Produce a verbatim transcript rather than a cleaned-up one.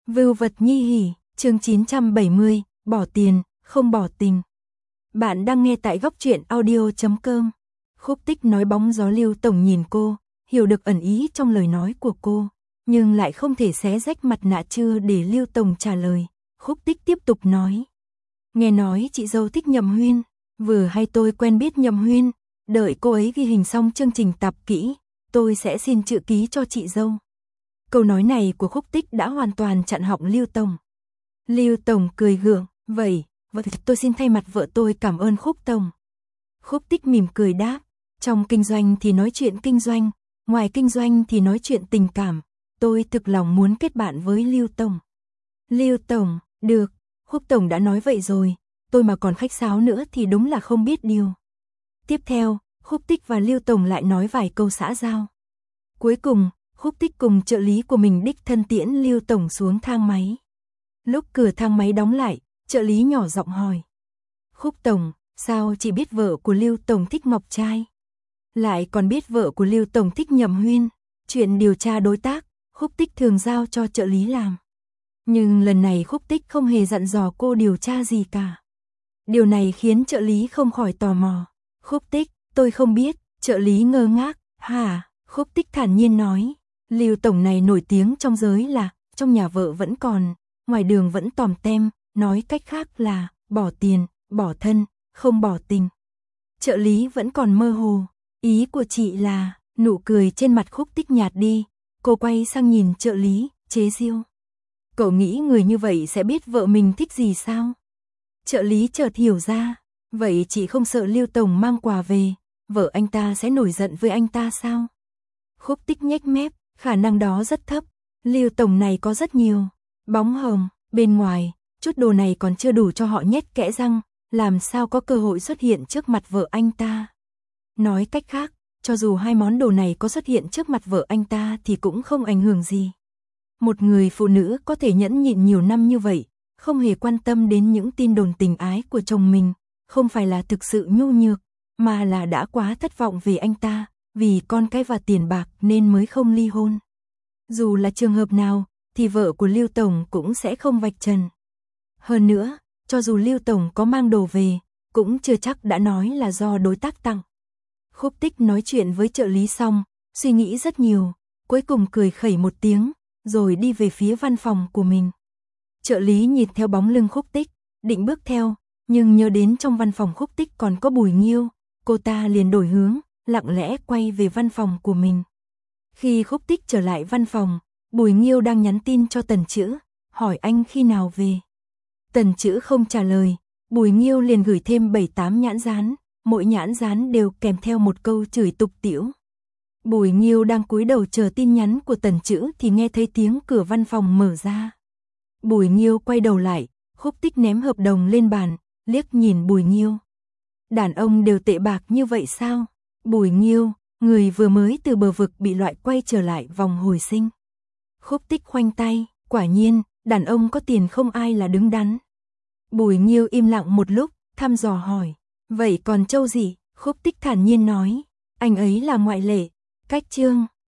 Vưu vật nhi hỉ, chương chín trăm bảy mươi, bỏ tiền, không bỏ tình. Bạn đang nghe tại góc truyện audio chấm com. Khúc Tích nói bóng gió. Lưu Tổng nhìn cô, hiểu được ẩn ý trong lời nói của cô, nhưng lại không thể xé rách mặt nạ chưa để Lưu Tổng trả lời. Khúc Tích tiếp tục nói. Nghe nói chị dâu thích Nhậm Huyên, vừa hay tôi quen biết Nhậm Huyên, đợi cô ấy ghi hình xong chương trình tập kỹ, tôi sẽ xin chữ ký cho chị dâu. Câu nói này của Khúc Tích đã hoàn toàn chặn họng Lưu Tổng. Lưu Tổng cười gượng, vậy, vậy tôi xin thay mặt vợ tôi cảm ơn Khúc Tổng. Khúc Tích mỉm cười đáp, trong kinh doanh thì nói chuyện kinh doanh, ngoài kinh doanh thì nói chuyện tình cảm, tôi thực lòng muốn kết bạn với Lưu Tổng. Lưu Tổng, được, Khúc Tổng đã nói vậy rồi, tôi mà còn khách sáo nữa thì đúng là không biết điều. Tiếp theo, Khúc Tích và Lưu Tổng lại nói vài câu xã giao. Cuối cùng, Khúc Tích cùng trợ lý của mình đích thân tiễn Lưu Tổng xuống thang máy. Lúc cửa thang máy đóng lại, trợ lý nhỏ giọng hỏi. Khúc Tổng, sao chị biết vợ của Lưu Tổng thích Ngọc Trai? Lại còn biết vợ của Lưu Tổng thích Nhậm Huyên? Chuyện điều tra đối tác, Khúc Tích thường giao cho trợ lý làm. Nhưng lần này Khúc Tích không hề dặn dò cô điều tra gì cả. Điều này khiến trợ lý không khỏi tò mò. Khúc Tích, tôi không biết, trợ lý ngơ ngác, hả? Khúc Tích thản nhiên nói. Lưu Tổng này nổi tiếng trong giới là, trong nhà vợ vẫn còn, ngoài đường vẫn tòm tem, nói cách khác là, bỏ tiền, bỏ thân, không bỏ tình. Trợ lý vẫn còn mơ hồ, ý của chị là, nụ cười trên mặt Khúc Tích nhạt đi, cô quay sang nhìn trợ lý, chế giễu. Cậu nghĩ người như vậy sẽ biết vợ mình thích gì sao? Trợ lý chợt hiểu ra, vậy chị không sợ Lưu Tổng mang quà về, vợ anh ta sẽ nổi giận với anh ta sao? Khúc Tích nhếch mép, khả năng đó rất thấp, Lưu Tổng này có rất nhiều bóng hồng, bên ngoài, chút đồ này còn chưa đủ cho họ nhét kẽ răng, làm sao có cơ hội xuất hiện trước mặt vợ anh ta. Nói cách khác, cho dù hai món đồ này có xuất hiện trước mặt vợ anh ta thì cũng không ảnh hưởng gì. Một người phụ nữ có thể nhẫn nhịn nhiều năm như vậy, không hề quan tâm đến những tin đồn tình ái của chồng mình, không phải là thực sự nhu nhược, mà là đã quá thất vọng về anh ta, vì con cái và tiền bạc nên mới không ly hôn. Dù là trường hợp nào, thì vợ của Lưu Tổng cũng sẽ không vạch trần. Hơn nữa, cho dù Lưu Tổng có mang đồ về, cũng chưa chắc đã nói là do đối tác tặng. Khúc Tích nói chuyện với trợ lý xong, suy nghĩ rất nhiều, cuối cùng cười khẩy một tiếng, rồi đi về phía văn phòng của mình. Trợ lý nhìn theo bóng lưng Khúc Tích, định bước theo, nhưng nhớ đến trong văn phòng Khúc Tích còn có Bùi Nghiêu, cô ta liền đổi hướng, lặng lẽ quay về văn phòng của mình. Khi Khúc Tích trở lại văn phòng, Bùi Nghiêu đang nhắn tin cho Tần Chữ, hỏi anh khi nào về. Tần Chữ không trả lời, Bùi Nghiêu liền gửi thêm bảy tám nhãn dán, mỗi nhãn dán đều kèm theo một câu chửi tục tĩu. Bùi Nghiêu đang cúi đầu chờ tin nhắn của Tần Chữ thì nghe thấy tiếng cửa văn phòng mở ra. Bùi Nghiêu quay đầu lại, Khúc Tích ném hợp đồng lên bàn, liếc nhìn Bùi Nghiêu. Đàn ông đều tệ bạc như vậy sao? Bùi Nghiêu, người vừa mới từ bờ vực bị loại quay trở lại vòng hồi sinh. Khúc Tích khoanh tay, quả nhiên, đàn ông có tiền không ai là đứng đắn. Bùi Nghiêu im lặng một lúc, thăm dò hỏi, vậy còn Châu gì? Khúc Tích thản nhiên nói, anh ấy là ngoại lệ. Cách chương